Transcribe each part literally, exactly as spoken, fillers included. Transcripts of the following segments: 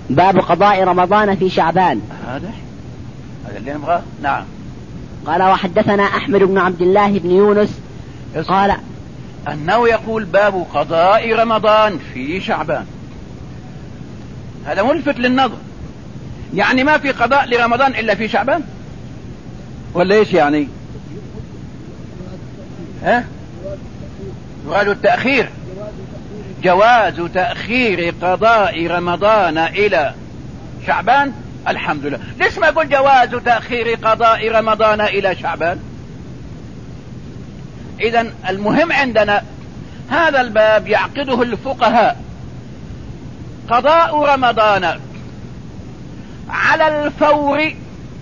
باب قضاء رمضان في شعبان. هذا هذا اللي نبغاه. نعم. قال وحدثنا أحمد بن عبد الله بن يونس قال أنه يقول باب قضاء رمضان في شعبان. هذا ملفت للنظر، يعني ما في قضاء لرمضان إلا في شعبان ولا إيش يعني؟ ها؟ جواز التأخير، جواز تأخير قضاء رمضان إلى شعبان. الحمد لله. ليش ما يقول جواز تأخير قضاء رمضان إلى شعبان؟ إذن المهم عندنا هذا الباب يعقده الفقهاء قضاء رمضان على الفور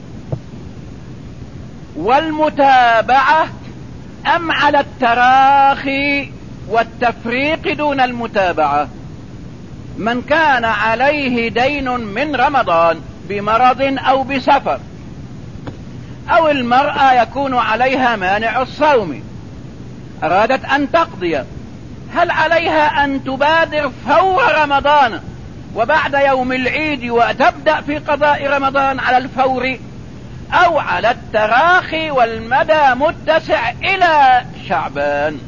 والمتابعة أم على التراخي والتفريق دون المتابعة. من كان عليه دين من رمضان بمرض أو بسفر، أو المرأة يكون عليها مانع الصوم أرادت أن تقضي، هل عليها أن تبادر فور رمضان وبعد يوم العيد وتبدأ في قضاء رمضان على الفور، أو على التراخي والمدى متسع إلى شعبان؟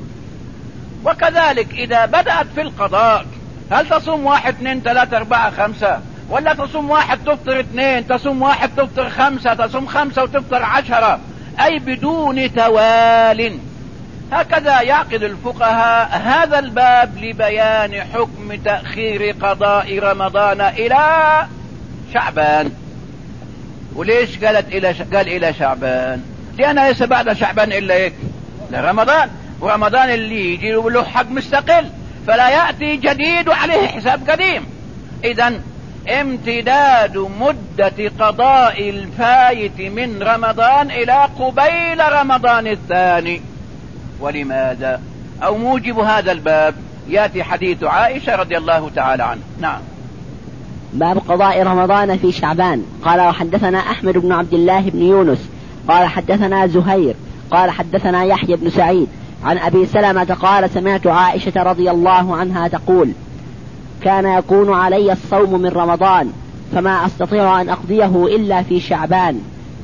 وكذلك إذا بدأت في القضاء هل تصوم واحد اثنين ثلاثة أربعة خمسة، ولا تصوم واحد تفطر اثنين، تصوم واحد تفطر خمسة، تصوم خمسة وتفطر عشرة، أي بدون توال. هكذا يعقد الفقهاء هذا الباب لبيان حكم تأخير قضاء رمضان إلى شعبان. وليش قالت إلى ش... قال إلى شعبان؟ لأنها ليس بعد شعبان إلا إيه؟ لرمضان، ورمضان اللي يجي له حق مستقل فلا يأتي جديد وعليه حساب قديم. إذن امتداد مدة قضاء الفايت من رمضان إلى قبيل رمضان الثاني. ولماذا؟ أو موجب هذا الباب يأتي حديث عائشة رضي الله تعالى عنه. نعم. باب قضاء رمضان في شعبان. قال وحدثنا أحمد بن عبد الله بن يونس قال حدثنا زهير قال حدثنا يحيى بن سعيد عن أبي سلمة قال سمعت عائشة رضي الله عنها تقول كان يكون علي الصوم من رمضان فما أستطيع أن أقضيه إلا في شعبان،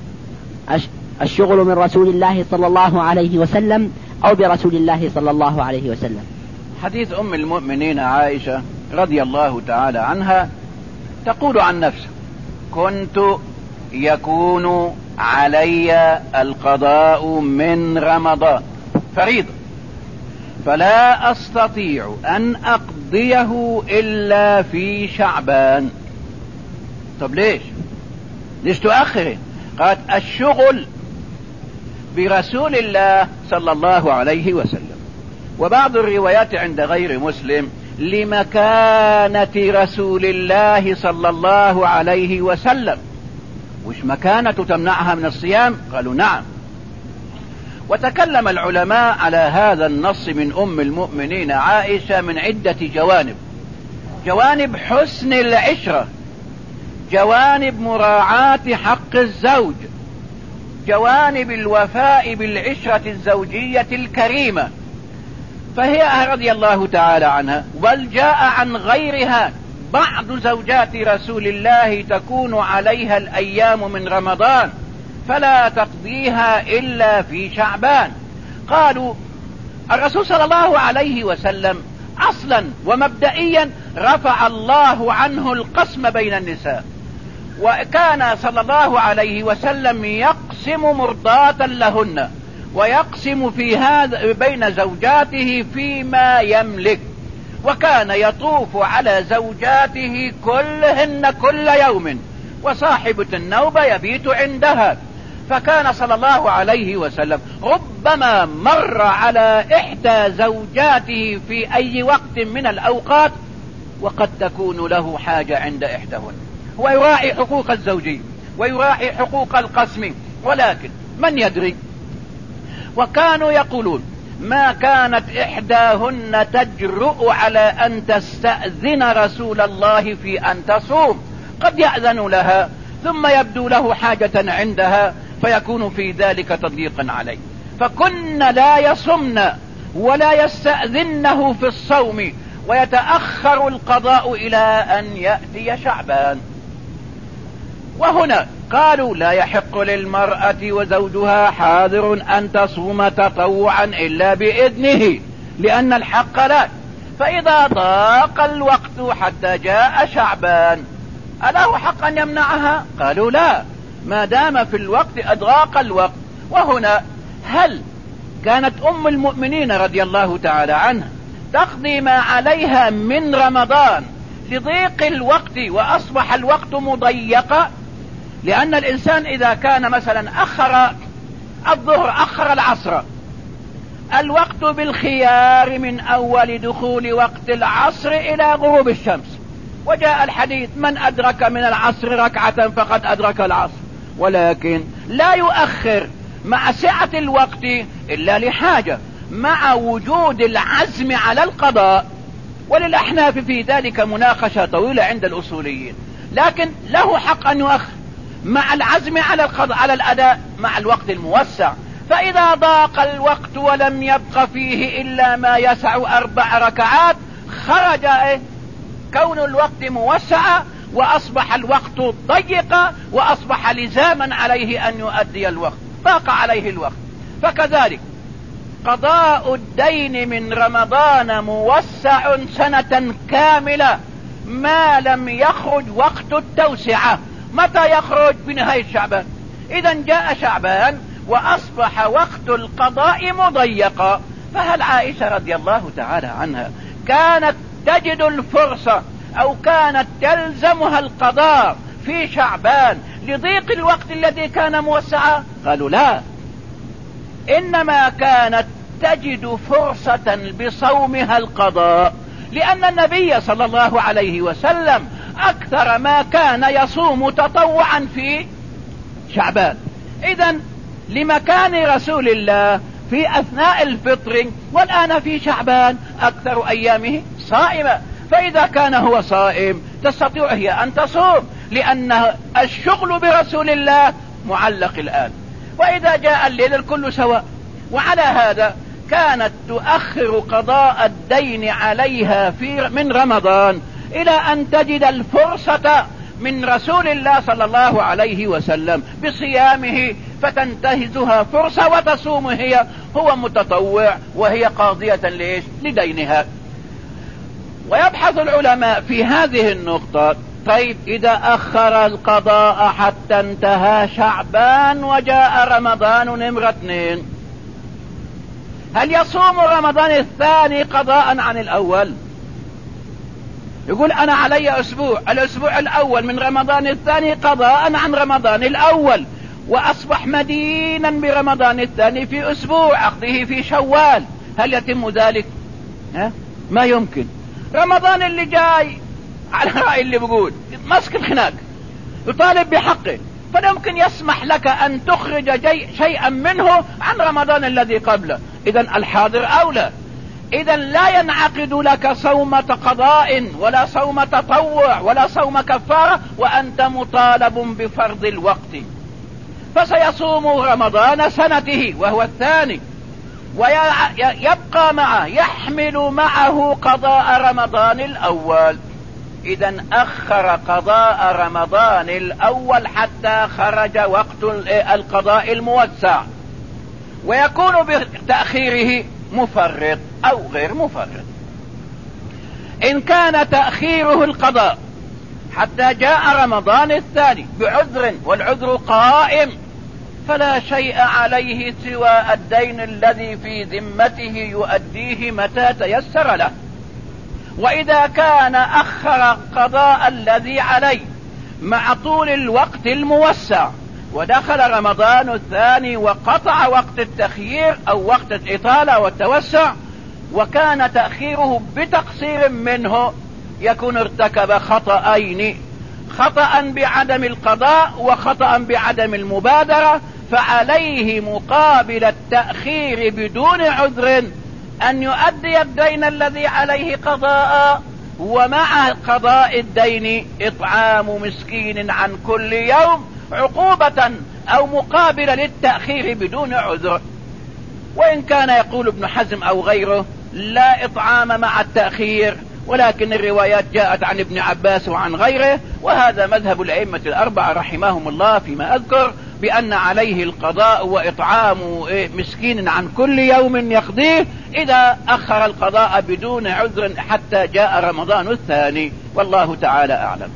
الشغل من رسول الله صلى الله عليه وسلم أو برسول الله صلى الله عليه وسلم. حديث أم المؤمنين عائشة رضي الله تعالى عنها تقول عن نفسها كنت يكون علي القضاء من رمضان فريضة فلا أستطيع أن أقضيه إلا في شعبان. طب ليش ليش تؤخره؟ قالت الشغل برسول الله صلى الله عليه وسلم. وبعض الروايات عند غير مسلم لمكانة رسول الله صلى الله عليه وسلم. وش مكانة تمنعها من الصيام؟ قالوا نعم. وتكلم العلماء على هذا النص من أم المؤمنين عائشة من عدة جوانب: جوانب حسن العشرة، جوانب مراعاة حق الزوج، جوانب الوفاء بالعشرة الزوجية الكريمة. فهي رضي الله تعالى عنها بل جاء عن غيرها بعض زوجات رسول الله تكون عليها الأيام من رمضان فلا تقضيها إلا في شعبان. قالوا الرسول صلى الله عليه وسلم أصلا ومبدئيا رفع الله عنه القسم بين النساء، وكان صلى الله عليه وسلم يقسم مرضاة لهن ويقسم في هذا بين زوجاته فيما يملك، وكان يطوف على زوجاته كلهن كل يوم، وصاحبة النوبة يبيت عندها. فكان صلى الله عليه وسلم ربما مر على إحدى زوجاته في أي وقت من الأوقات وقد تكون له حاجة عند إحداهن، ويراعي حقوق الزوجية ويراعي حقوق القسم، ولكن من يدري. وكانوا يقولون ما كانت إحداهن تجرؤ على أن تستأذن رسول الله في أن تصوم، قد يأذن لها ثم يبدو له حاجة عندها فيكون في ذلك تضييقا عليه، فكن لا يصمن ولا يستأذنه في الصوم ويتأخر القضاء إلى أن يأتي شعبان. وهنا قالوا لا يحق للمرأة وزوجها حاضر أن تصوم تطوعا إلا بإذنه لأن الحق لا. فإذا ضاق الوقت حتى جاء شعبان أله حق أن يمنعها؟ قالوا لا، ما دام في الوقت أضاق الوقت. وهنا هل كانت أم المؤمنين رضي الله تعالى عنها تقضي ما عليها من رمضان لضيق الوقت وأصبح الوقت مضيقا؟ لأن الإنسان إذا كان مثلا أخر الظهر أخر العصر، الوقت بالخيار من أول دخول وقت العصر إلى غروب الشمس، وجاء الحديث من أدرك من العصر ركعة فقد أدرك العصر، ولكن لا يؤخر مع سعة الوقت إلا لحاجة مع وجود العزم على القضاء. وللأحناف في ذلك مناقشة طويلة عند الأصوليين، لكن له حق أن يؤخر مع العزم على القضاء على الأداء مع الوقت الموسع. فإذا ضاق الوقت ولم يبق فيه إلا ما يسع أربع ركعات خرج كون الوقت موسع وأصبح الوقت ضيقا وأصبح لزاما عليه أن يؤدي الوقت، ضاق عليه الوقت. فكذلك قضاء الدين من رمضان موسع سنة كاملة ما لم يخرج وقت التوسعة. متى يخرج؟ بنهاية شعبان. إذا جاء شعبان وأصبح وقت القضاء مضيقا. فهل عائشة رضي الله تعالى عنها كانت تجد الفرصة أو كانت تلزمها القضاء في شعبان لضيق الوقت الذي كان موسعا؟ قالوا لا، إنما كانت تجد فرصة بصومها القضاء، لأن النبي صلى الله عليه وسلم أكثر ما كان يصوم تطوعا في شعبان. إذن لمكان رسول الله في أثناء الفطر والآن في شعبان أكثر أيامه صائمة، فإذا كان هو صائم تستطيع هي أن تصوم، لأن الشغل برسول الله معلق الآن. وإذا جاء الليل الكل سواء. وعلى هذا كانت تؤخر قضاء الدين عليها في من رمضان إلى أن تجد الفرصة من رسول الله صلى الله عليه وسلم بصيامه فتنتهزها فرصة وتصوم هي هو متطوع وهي قاضية ليش؟ لدينها. ويبحث العلماء في هذه النقطة، طيب إذا أخر القضاء حتى انتهى شعبان وجاء رمضان نمرة اثنين، هل يصوم رمضان الثاني قضاء عن الأول؟ يقول أنا علي أسبوع، الأسبوع الأول من رمضان الثاني قضاء عن رمضان الأول، وأصبح مدينا برمضان الثاني في أسبوع أخذه في شوال، هل يتم ذلك؟ ها؟ ما يمكن. رمضان اللي جاي على رأي اللي بيقول مسك الخناق يطالب بحقه، فلا يمكن يسمح لك أن تخرج شيئا منه عن رمضان الذي قبله. إذا الحاضر أولى. إذا لا ينعقد لك صوم قضاء ولا صوم تطوع ولا صوم كفارة وأنت مطالب بفرض الوقت. فسيصوم رمضان سنته وهو الثاني، ويبقى معه يحمل معه قضاء رمضان الأول. إذا أخر قضاء رمضان الأول حتى خرج وقت القضاء الموسع، ويكون بتأخيره مفرط أو غير مفرط. إن كان تأخيره القضاء حتى جاء رمضان الثاني بعذر والعذر قائم فلا شيء عليه سوى الدين الذي في ذمته يؤديه متى تيسر له. وإذا كان أخر قضاء الذي عليه مع طول الوقت الموسع ودخل رمضان الثاني وقطع وقت التخيير أو وقت الإطالة والتوسع وكان تأخيره بتقصير منه، يكون ارتكب خطأين: خطأ بعدم القضاء وخطأ بعدم المبادرة، فعليه مقابل التأخير بدون عذر أن يؤدي الدين الذي عليه قضاء، ومع قضاء الدين إطعام مسكين عن كل يوم عقوبة أو مقابلة للتأخير بدون عذر. وإن كان يقول ابن حزم أو غيره لا إطعام مع التأخير ولكن الروايات جاءت عن ابن عباس وعن غيره، وهذا مذهب الأئمة الأربعة رحمهم الله فيما أذكر، بأن عليه القضاء وإطعام مسكين عن كل يوم يقضيه إذا أخر القضاء بدون عذر حتى جاء رمضان الثاني، والله تعالى أعلم.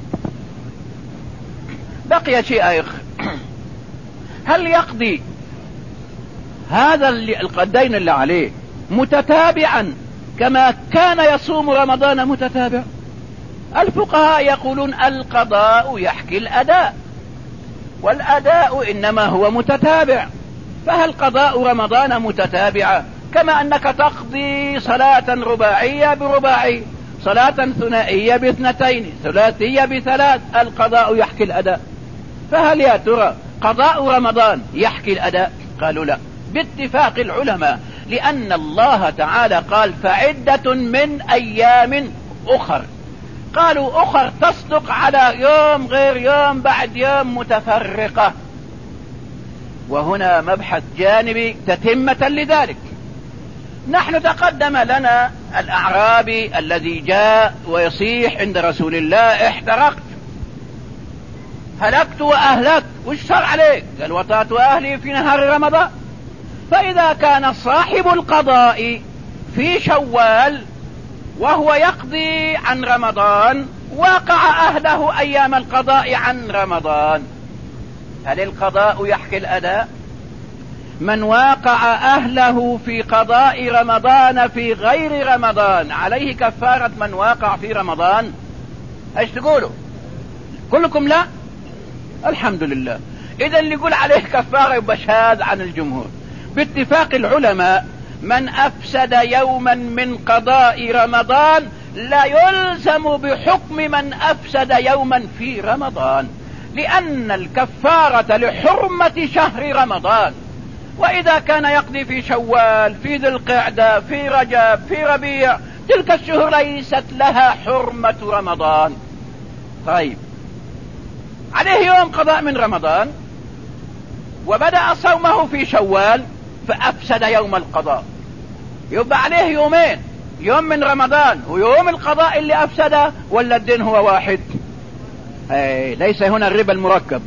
بقي شيء آخر، هل يقضي هذا الدين اللي عليه متتابعا كما كان يصوم رمضان متتابع؟ الفقهاء يقولون القضاء يحكي الأداء، والأداء إنما هو متتابع، فهل قضاء رمضان متتابعة كما أنك تقضي صلاة رباعية برباعي، صلاة ثنائية باثنتين، ثلاثية بثلاث، القضاء يحكي الأداء. فهل يا ترى قضاء رمضان يحكي الأداء؟ قالوا لا باتفاق العلماء، لأن الله تعالى قال فعدة من أيام أخر، قالوا أخر تصدق على يوم غير يوم بعد يوم متفرقة، وهنا مبحث جانبي تتمة لذلك. نحن تقدم لنا الأعرابي الذي جاء ويصيح عند رسول الله احترقت هلكت وأهلكت، وش صار عليك؟ قال وطأت أهلي في نهار رمضان. فإذا كان صاحب القضاء في شوال وهو يقضي عن رمضان وقع أهله أيام القضاء عن رمضان، هل القضاء يحكي الأداء؟ من واقع أهله في قضاء رمضان في غير رمضان عليه كفارة من واقع في رمضان. ايش تقولوا كلكم؟ لا، الحمد لله. إذا اللي يقول عليه كفارة يبقى شاذ عن الجمهور. باتفاق العلماء من أفسد يوما من قضاء رمضان لا يلزم بحكم من أفسد يوما في رمضان، لأن الكفارة لحرمة شهر رمضان. وإذا كان يقضي في شوال، في ذي القعدة، في رجب، في ربيع، تلك الشهور ليست لها حرمة رمضان. طيب عليه يوم قضاء من رمضان وبدأ صومه في شوال فأفسد يوم القضاء، يبقى عليه يومين، يوم من رمضان ويوم القضاء اللي أفسده، ولا الدين هو واحد؟ اي ليس هنا الربا المركب،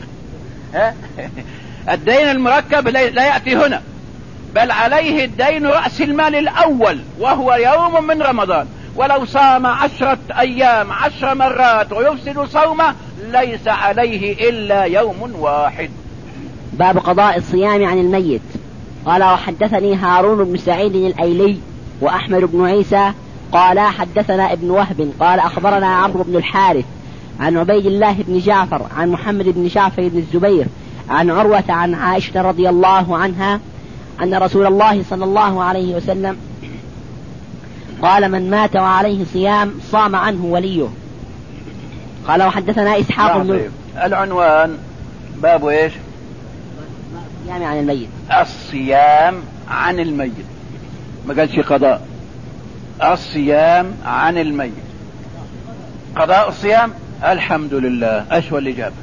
الدين المركب لا يأتي هنا، بل عليه الدين رأس المال الأول وهو يوم من رمضان، ولو صام عشرة أيام عشر مرات ويفسد صومه ليس عليه إلا يوم واحد. باب قضاء الصيام عن الميت. قال وحدثني هارون بن سعيد الأيلي وأحمد بن عيسى قال حدثنا ابن وهب قال أخبرنا عمرو بن الحارث عن عبيد الله بن جعفر عن محمد بن جعفر بن الزبير عن عروة عن عائشة رضي الله عنها أن رسول الله صلى الله عليه وسلم قال من مات وعليه صيام صام عنه وليه. قال وحدثنا إسحاق بن العنوان باب ايش؟ الصيام عن الميت. الصيام عن الميت، ما قالش قضاء، الصيام عن الميت. قضاء الصيام الحمد لله أشوى الإجابة.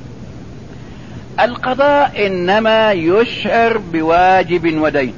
القضاء إنما يشعر بواجب ودين،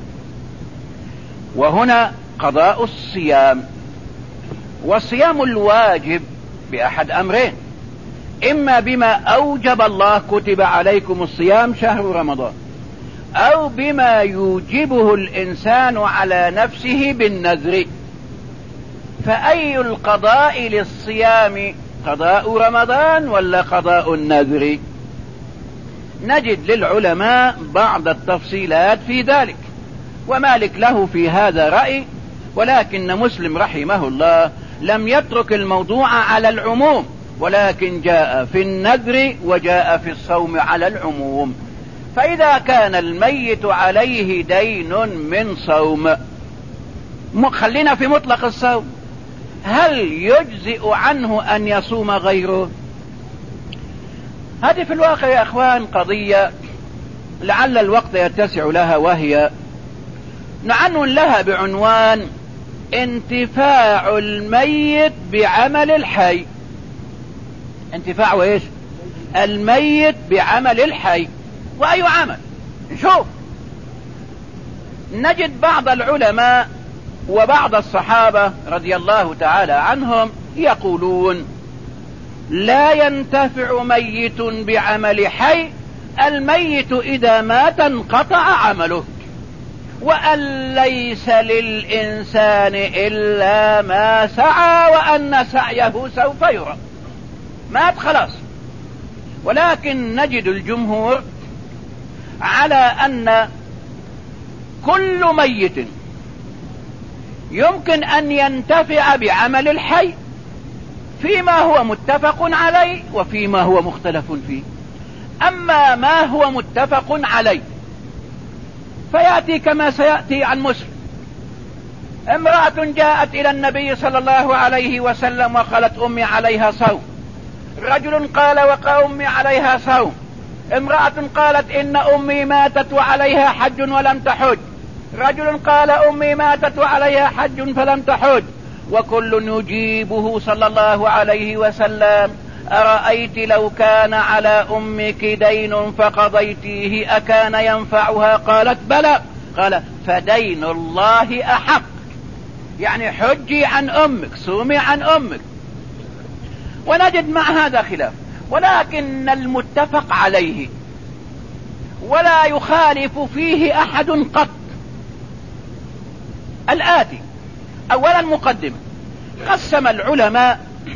وهنا قضاء الصيام. والصيام الواجب بأحد أمرين، إما بما أوجب الله كتب عليكم الصيام شهر رمضان، أو بما يوجبه الإنسان على نفسه بالنذر. فأي القضاء للصيام، قضاء رمضان ولا قضاء النذر؟ نجد للعلماء بعض التفصيلات في ذلك، ومالك له في هذا رأي، ولكن مسلم رحمه الله لم يترك الموضوع على العموم، ولكن جاء في النذر وجاء في الصوم على العموم. فإذا كان الميت عليه دين من صوم، خلينا في مطلق الصوم، هل يجزئ عنه أن يصوم غيره؟ هذه في الواقع يا أخوان قضية لعل الوقت يتسع لها، وهي نعنون لها بعنوان انتفاع الميت بعمل الحي. انتفاع ايش؟ الميت بعمل الحي. وأي عمل؟ نشوف. نجد بعض العلماء وبعض الصحابة رضي الله تعالى عنهم يقولون لا ينتفع ميت بعمل حي، الميت إذا مات انقطع عمله، وأن ليس للإنسان إلا ما سعى وأن سعيه سوف يرى. مات خلاص. ولكن نجد الجمهور على أن كل ميت يمكن أن ينتفع بعمل الحي فيما هو متفق عليه وفيما هو مختلف فيه. أما ما هو متفق عليه فيأتي كما سيأتي عن مسلم: امرأة جاءت إلى النبي صلى الله عليه وسلم وقالت أمي عليها صوم. رجل قال وقى أمي عليها صوم. امرأة قالت إن أمي ماتت وعليها حج ولم تحج. رجل قال أمي ماتت وعليها حج فلم تحج. وكل يجيبه صلى الله عليه وسلم: أرأيت لو كان على أمك دين فقضيتيه أكان ينفعها؟ قالت بلى. قال: فدين الله أحق، يعني حجي عن أمك، صومي عن أمك. ونجد مع هذا خلاف، ولكن المتفق عليه ولا يخالف فيه أحد قط الآتي: أولا مقدمة. قسم العلماء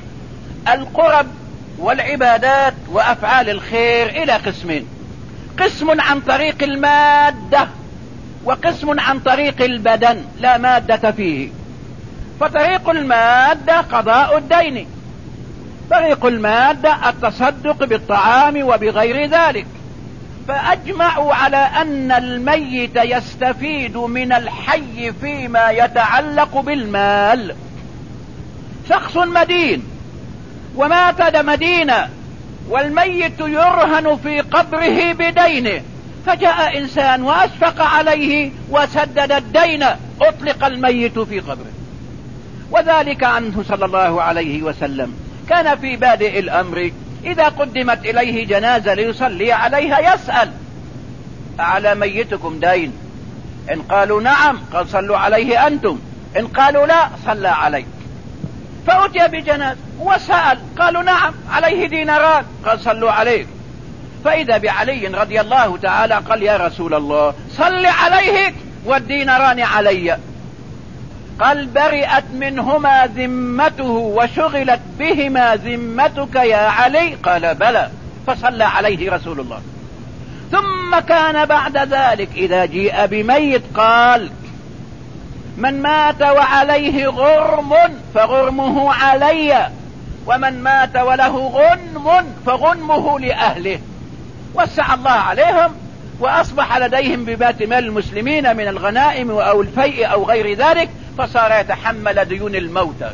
القرب والعبادات وأفعال الخير إلى قسمين: قسم عن طريق المادة وقسم عن طريق البدن لا مادة فيه. فطريق المادة قضاء الدين، طريق المادة التصدق بالطعام وبغير ذلك. فأجمعوا على أن الميت يستفيد من الحي فيما يتعلق بالمال. شخص مدين ومات مدينة والميت يرهن في قبره بدينه، فجاء إنسان وأشفق عليه وسدد الدين، أطلق الميت في قبره. وذلك عنه صلى الله عليه وسلم كان في بادئ الأمر إذا قدمت إليه جنازة ليصلي عليها يسأل: أعلى ميتكم دين؟ إن قالوا نعم قال: صلوا عليه أنتم. إن قالوا لا صلى عليه. فأتي بجنازة وسأل، قالوا نعم عليه ديناران، قال: صلوا عليه. فإذا بعلي رضي الله تعالى قال: يا رسول الله صل عليه والديناران علي. قال: برئت منهما ذمته وشغلت بهما ذمتك يا علي. قال: بلى. فصلى عليه رسول الله. ثم كان بعد ذلك إذا جيء بميت قال: من مات وعليه غرم فغرمه علي، ومن مات وله غنم فغنمه لأهله. وسع الله عليهم وأصبح لديهم ببات مال المسلمين من الغنائم أو الفيء أو غير ذلك، فصار يتحمل ديون الموتى.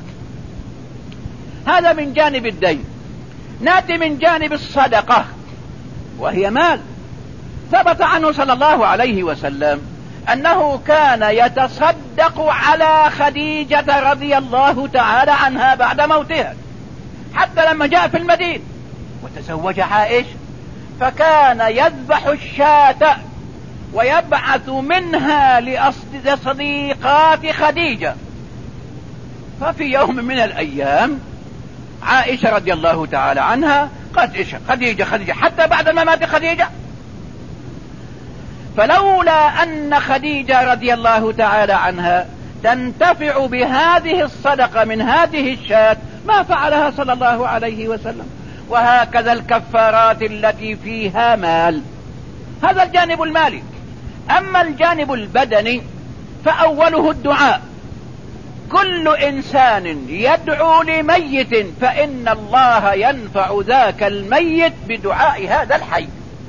هذا من جانب الدين. نأتي من جانب الصدقة وهي مال. ثبت عنه صلى الله عليه وسلم أنه كان يتصدق على خديجة رضي الله تعالى عنها بعد موتها، حتى لما جاء في المدينة وتزوج عائشة فكان يذبح الشاة ويبعث منها لصديقات خديجة. ففي يوم من الأيام عائشة رضي الله تعالى عنها قالت: إيش خديجة خديجة حتى بعد ما مات خديجة؟ فلولا أن خديجة رضي الله تعالى عنها تنتفع بهذه الصدقة من هذه الشاة ما فعلها صلى الله عليه وسلم. وهكذا الكفارات التي فيها مال. هذا الجانب المالي. أما الجانب البدني فأوله الدعاء. كل إنسان يدعو لميت فإن الله ينفع ذاك الميت بدعاء هذا الحي.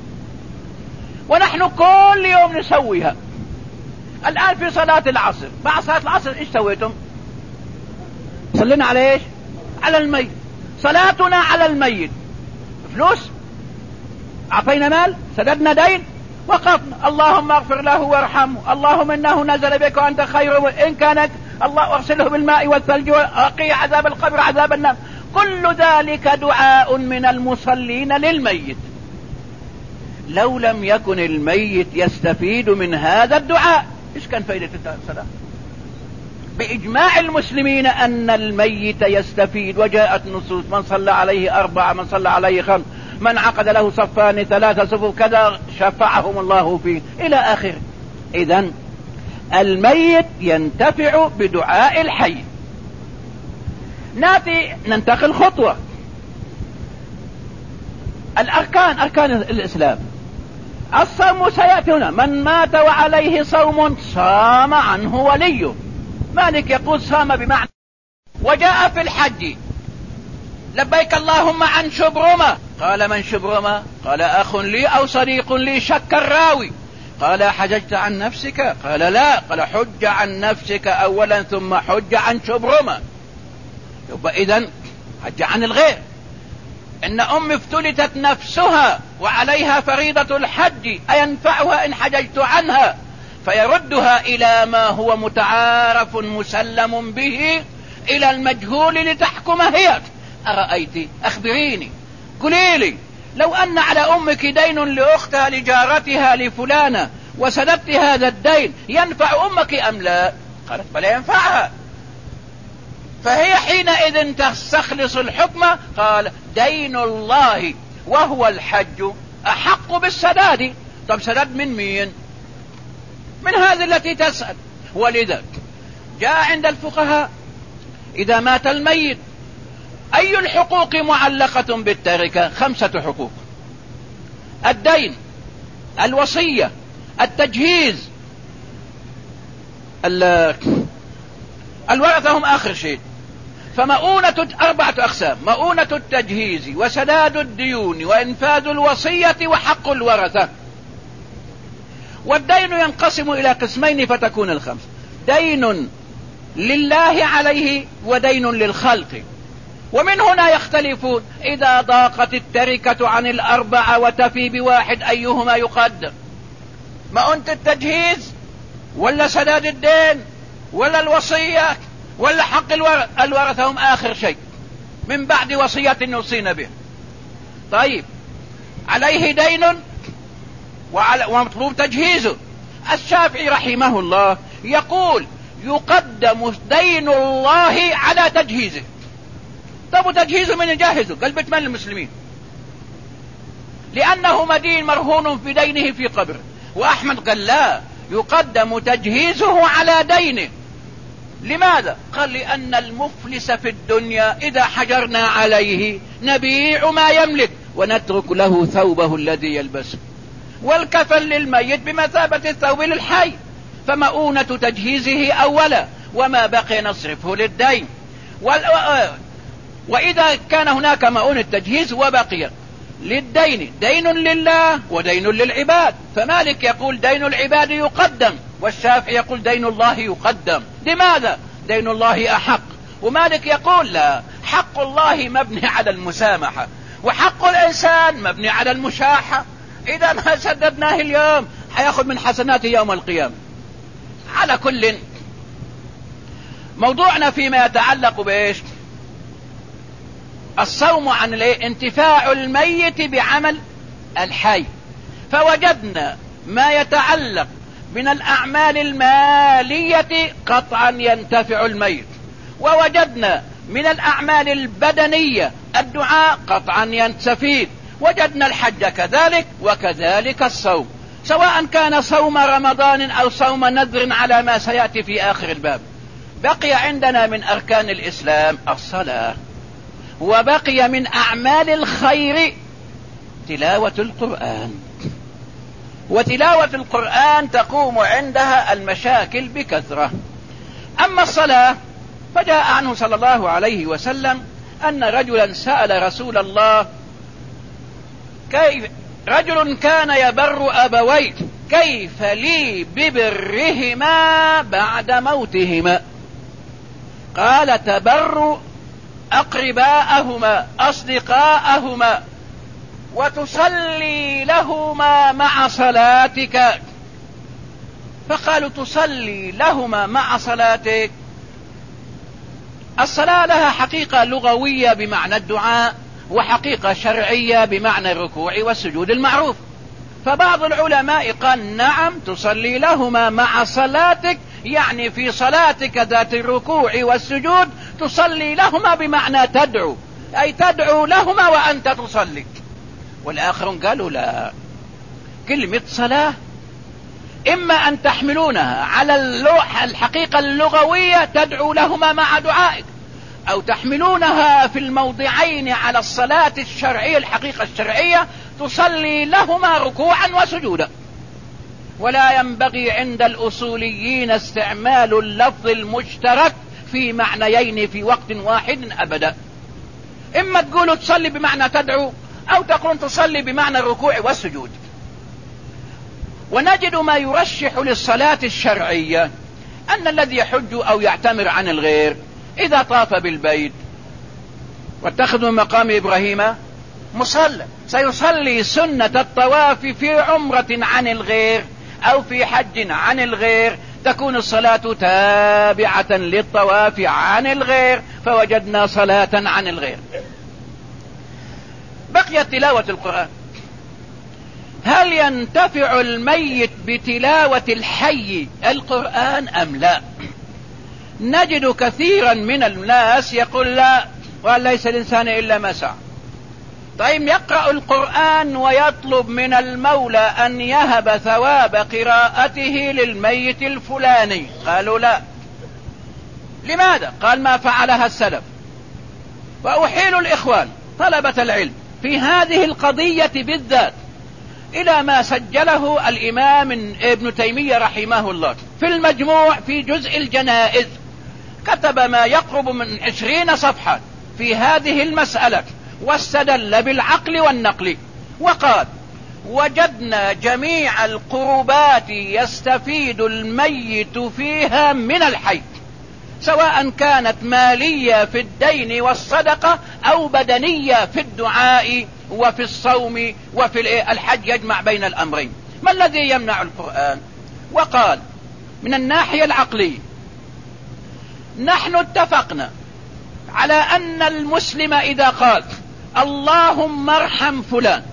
ونحن كل يوم نسويها. الآن في صلاة العصر، بعد صلاة العصر إيش سويتم؟ صلينا على إيش؟ على الميت. صلاتنا على الميت فلوس؟ أعطينا مال؟ سددنا دين؟ وقفنا: اللهم اغفر له وارحمه، اللهم إنه نزل بك وأنت خير، إن كانت الله اغسله بالماء والثلج وقي عذاب القبر عذاب النار. كل ذلك دعاء من المصلين للميت. لو لم يكن الميت يستفيد من هذا الدعاء إيش كان فائدة الصلاة؟ بإجماع المسلمين أن الميت يستفيد، وجاءت نصوص من صلى عليه أربعة، من صلى عليه خمس، من عقد له صفان ثلاثة صفوف كذا شفعهم الله فيه إلى آخره. إذن الميت ينتفع بدعاء الحي. ناتي ننتقل خطوة. الأركان، أركان الإسلام. الصوم سيأتي هنا، من مات وعليه صوم صام عنه وليه. مالك يقول صام بمعنى. وجاء في الحج لبيك اللهم عن شبرمة، قال من شبرمة؟ قال أخ لي أو صديق لي، شك الراوي. قال حججت عن نفسك؟ قال لا. قال حج عن نفسك أولا ثم حج عن شبرمة. يبقى إذن حج عن الغير. إن أم افتلتت نفسها وعليها فريضة الحج أينفعها إن حججت عنها؟ فيردها إلى ما هو متعارف مسلم به إلى المجهول لتحكم هي. أرأيت؟ أخبريني، قولي لي، لو أن على أمك دين لأختها لجارتها لفلانة وسددت هذا الدين ينفع أمك أم لا؟ قالت بلا ينفعها. فهي حينئذ تستخلص الحكم. قال دين الله وهو الحج أحق بالسداد. طب سداد من مين؟ من هذه التي تسأل. ولذا جاء عند الفقهاء إذا مات الميت أي الحقوق معلقة بالتركة؟ خمسة حقوق: الدين، الوصية، التجهيز، الورثة هم آخر شيء. فمؤونة أربعة أقسام: مؤونة التجهيز، وسداد الديون، وإنفاذ الوصية، وحق الورثة. والدين ينقسم إلى قسمين فتكون الخمس: دين لله عليه ودين للخلق. ومن هنا يختلفون: إذا ضاقت التركة عن الأربعة وتفي بواحد أيهما يقدم؟ مؤونة التجهيز ولا سداد الدين ولا الوصية ولا حق الورثة هم آخر شيء من بعد وصية يوصين به. طيب عليه دين ومطلوب تجهيزه. الشافعي رحمه الله يقول يقدم دين الله على تجهيزه. طب تجهيزه من يجهزه؟ قال بيت مال المسلمين، لأنه مدين مرهون في دينه في قبره. وأحمد قال لا، يقدم تجهيزه على دينه. لماذا؟ قال لأن المفلس في الدنيا إذا حجرنا عليه نبيع ما يملك ونترك له ثوبه الذي يلبسه، والكفن للميت بمثابة الثوب للحي. فمؤونة تجهيزه أولا، وما بقي نصرفه للدين. وإذا كان هناك مؤونة تجهيز وبقي للدين دين لله ودين للعباد، فمالك يقول دين العباد يقدم، والشافعي يقول دين الله يقدم. لماذا؟ دين الله أحق. ومالك يقول لا، حق الله مبني على المسامحة، وحق الإنسان مبني على المشاحة. إذا ما سددناه اليوم حياخذ من حسناته يوم القيامة. على كل، موضوعنا فيما يتعلق بإيش؟ الصوم عن انتفاع الميت بعمل الحي. فوجدنا ما يتعلق من الأعمال المالية قطعا ينتفع الميت، ووجدنا من الأعمال البدنية الدعاء قطعا يستفيد، وجدنا الحج كذلك، وكذلك الصوم، سواء كان صوم رمضان أو صوم نذر على ما سيأتي في آخر الباب. بقي عندنا من أركان الإسلام الصلاة، وبقي من أعمال الخير تلاوة القرآن. وتلاوة القرآن تقوم عندها المشاكل بكثرة. أما الصلاة فجاء عنه صلى الله عليه وسلم أن رجلا سأل رسول الله: كيف رجل كان يبر أبويه كيف لي ببرهما بعد موتهما؟ قال: تبر أقرباءهما أصدقاءهما وتصلي لهما مع صلاتك. فقالوا: تصلي لهما مع صلاتك؟ الصلاة لها حقيقة لغوية بمعنى الدعاء، وحقيقة شرعية بمعنى الركوع والسجود المعروف. فبعض العلماء قال: نعم، تصلي لهما مع صلاتك، يعني في صلاتك ذات الركوع والسجود تصلي لهما بمعنى تدعو، أي تدعو لهما وأنت تصلي. والآخرون قالوا لا، كلمة صلاة إما أن تحملونها على اللوح الحقيقة اللغوية تدعو لهما مع دعائك، أو تحملونها في الموضعين على الصلاة الشرعية الحقيقة الشرعية تصلي لهما ركوعا وسجودا. ولا ينبغي عند الأصوليين استعمال اللفظ المشترك في معنيين في وقت واحد أبدا. إما تقولوا تصلي بمعنى تدعو، أو تقولون تصلي بمعنى الركوع والسجود. ونجد ما يرشح للصلاة الشرعية أن الذي يحج أو يعتمر عن الغير إذا طاف بالبيت واتخذوا من مقام إبراهيم مصلى سيصلي سنة الطواف في عمرة عن الغير أو في حج عن الغير، تكون الصلاة تابعة للطواف عن الغير، فوجدنا صلاة عن الغير. بقيت تلاوة القرآن. هل ينتفع الميت بتلاوة الحي القرآن أم لا؟ نجد كثيرا من الناس يقول لا، وليس الإنسان إلا ما سعى. طيب يقرأ القرآن ويطلب من المولى أن يهب ثواب قراءته للميت الفلاني، قالوا لا. لماذا؟ قال ما فعلها السلف. وأحيل الإخوان طلبة العلم في هذه القضية بالذات إلى ما سجله الإمام ابن تيمية رحمه الله في المجموع في جزء الجنائز، كتب ما يقرب من عشرين صفحة في هذه المسألة، واستدل بالعقل والنقل، وقال وجدنا جميع القربات يستفيد الميت فيها من الحي، سواء كانت مالية في الدين والصدقة أو بدنية في الدعاء وفي الصوم وفي الحج، يجمع بين الأمرين. ما الذي يمنع القرآن؟ وقال من الناحية العقلية نحن اتفقنا على أن المسلم إذا قال اللهم ارحم فلان،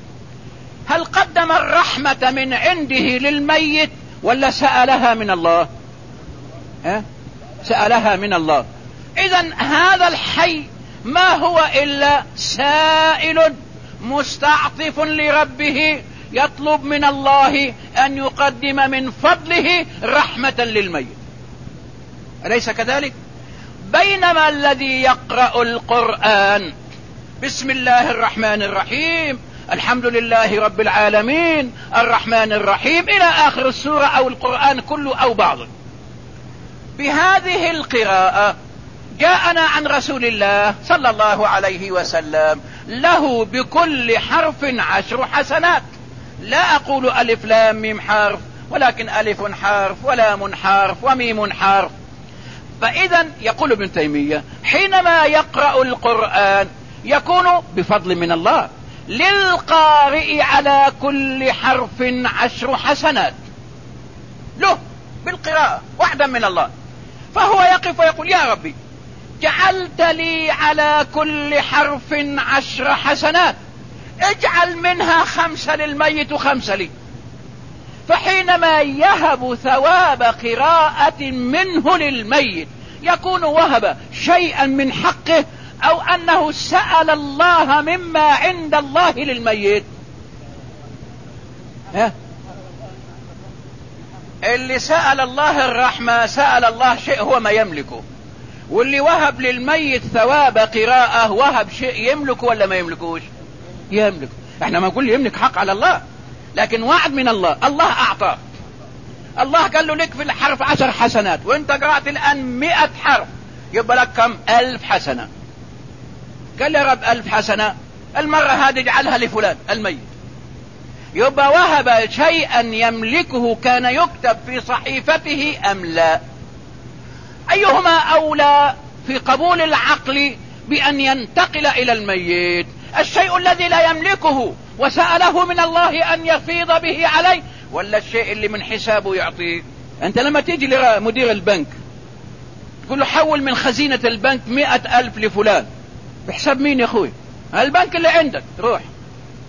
هل قدم الرحمة من عنده للميت ولا سألها من الله؟ أه؟ سألها من الله. إذن هذا الحي ما هو إلا سائل مستعطف لربه يطلب من الله أن يقدم من فضله رحمة للميت، أليس كذلك؟ بينما الذي يقرأ القرآن بسم الله الرحمن الرحيم الحمد لله رب العالمين الرحمن الرحيم إلى آخر السورة أو القرآن كله أو بعضه، بهذه القراءة جاءنا عن رسول الله صلى الله عليه وسلم له بكل حرف عشر حسنات. لا أقول ألف لام ميم حرف، ولكن ألف حرف ولام حرف وميم حرف. فإذا يقول ابن تيمية حينما يقرأ القرآن يكون بفضل من الله، للقارئ على كل حرف عشر حسنات له بالقراءة وحدا من الله، فهو يقف ويقول يا ربي جعلت لي على كل حرف عشر حسنات، اجعل منها خمسة للميت وخمسة لي. فحينما يهب ثواب قراءة منه للميت يكون وهب شيئا من حقه، أو أنه سأل الله مما عند الله للميت. ها؟ اللي سأل الله الرحمة سأل الله شيء هو ما يملكه، واللي وهب للميت ثواب قراءة وهب شيء يملكه ولا ما يملكوش؟ يملكه. احنا ما نقول يملك حق على الله، لكن وعد من الله، الله أعطاه. الله قال له لك في الحرف عشر حسنات، وانت قرأت الآن مئة حرف، يبقى لك كم؟ ألف حسنة. قال يا رب ألف حسنة، المرة هذه اجعلها لفلان الميت، يبقى وهب شيئا يملكه كان يكتب في صحيفته أم لا؟ أيهما أولى في قبول العقل بأن ينتقل إلى الميت؟ الشيء الذي لا يملكه وسأله من الله أن يفيض به عليه، ولا الشيء اللي من حسابه يعطيه؟ أنت لما تيجي لمدير البنك تقول له حول من خزينة البنك مئة ألف لفلان، بحساب مين يا أخوي؟ البنك اللي عندك روح.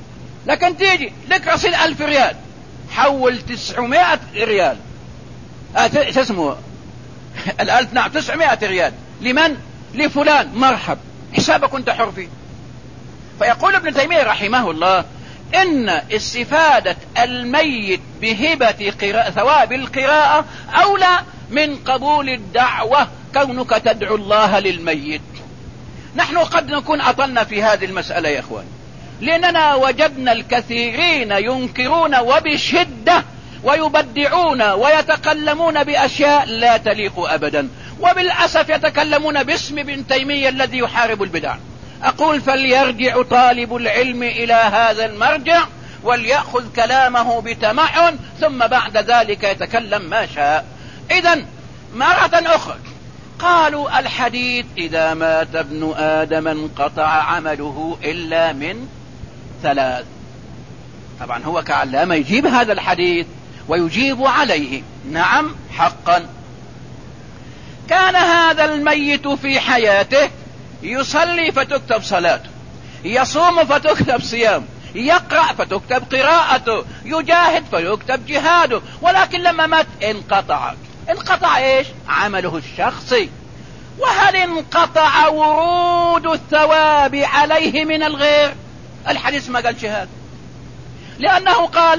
لكن تيجي لك رصيد ألف ريال، حول تسعمائة ريال، اسمه الألف نعم تسعمائة ريال لمن؟ لفلان، مرحب، حسابك كنت حر فيه. فيقول ابن تيمية رحمه الله إن استفادة الميت بهبة قراءة ثواب القراءة أولى من قبول الدعوة، كونك تدعو الله للميت. نحن قد نكون أطلنا في هذه المسألة يا إخوان، لأننا وجدنا الكثيرين ينكرون وبشدة ويبدعون ويتكلمون بأشياء لا تليق أبدا، وبالأسف يتكلمون باسم ابن تيمية الذي يحارب البدع. أقول فليرجع طالب العلم إلى هذا المرجع وليأخذ كلامه بتمعن، ثم بعد ذلك يتكلم ما شاء. إذن مرة أخرى قالوا الحديث إذا مات ابن آدم انقطع عمله إلا من ثلاث. طبعا هو كعلامة يجيب هذا الحديث ويجيب عليه. نعم حقا كان هذا الميت في حياته يصلي فتكتب صلاته، يصوم فتكتب صيام، يقرأ فتكتب قراءته، يجاهد فيكتب جهاده، ولكن لما مات انقطع. انقطع ايش؟ عمله الشخصي. وهل انقطع ورود الثواب عليه من الغير؟ الحديث ما قال شهاده، لأنه قال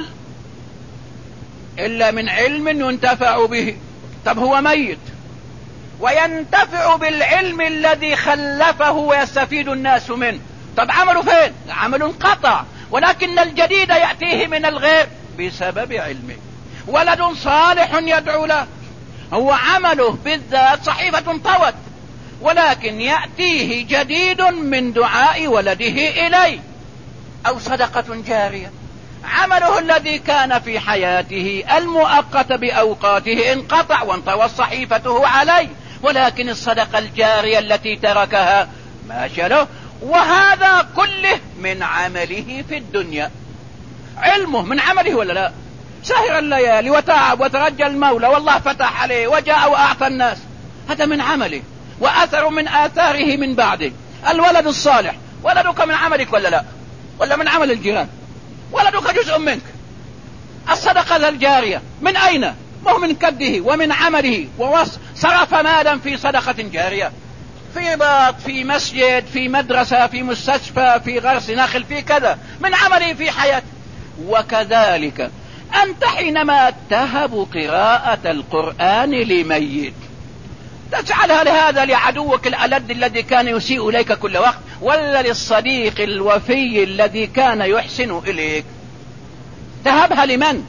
إلا من علم ينتفع به. طب هو ميت وينتفع بالعلم الذي خلفه ويستفيد الناس منه، طب عمله فين؟ عمله انقطع، ولكن الجديد يأتيه من الغير بسبب علمه. ولد صالح يدعو له، هو عمله بالذات صحيفة طوت، ولكن يأتيه جديد من دعاء ولده إليه. أو صدقة جارية، عمله الذي كان في حياته المؤقتة بأوقاته انقطع وانطوت صحيفته عليه، ولكن الصدقة الجارية التي تركها ماشي له. وهذا كله من عمله في الدنيا. علمه من عمله ولا لا؟ سهر الليالي وتعب وترجى المولى والله فتح عليه وجاء وأعطى الناس، هذا من عمله وأثر من آثاره من بعده. الولد الصالح ولدك من عملك ولا لا؟ ولا من عمل الجيران؟ ولدك جزء منك. الصدقة الجارية من أين؟ ما هو من كده ومن عمله، وصرف مالا في صدقة جارية، في باط، في مسجد، في مدرسة، في مستشفى، في غرس نخل، في كذا، من عمله في حياته. وكذلك أنت حينما تهب قراءة القرآن لميت تجعلها لهذا لعدوك الألد الذي كان يسيء إليك كل وقت، ولا للصديق الوفي الذي كان يحسن إليك؟ تهبها لمن؟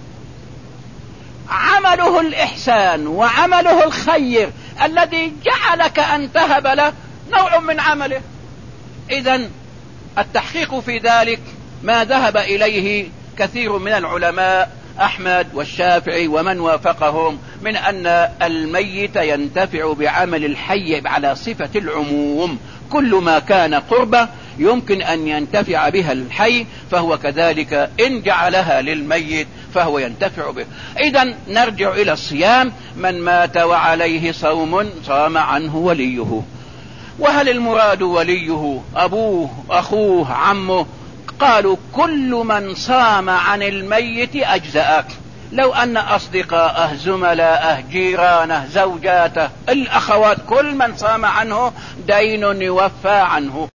عمله الإحسان وعمله الخير الذي جعلك أن تهب له نوع من عمله. إذن التحقيق في ذلك ما ذهب إليه كثير من العلماء أحمد والشافعي ومن وافقهم، من أن الميت ينتفع بعمل الحي على صفة العموم. كل ما كان قربة يمكن أن ينتفع بها الحي فهو كذلك، إن جعلها للميت فهو ينتفع به. إذن نرجع إلى الصيام. من مات وعليه صوم صام عنه وليه. وهل المراد وليه أبوه أخوه عمه؟ قالوا كل من صام عن الميت أجزأك. لو أن أصدقاءه زملاءه جيرانه زوجاته الأخوات كل من صام عنه دين يوفى عنه.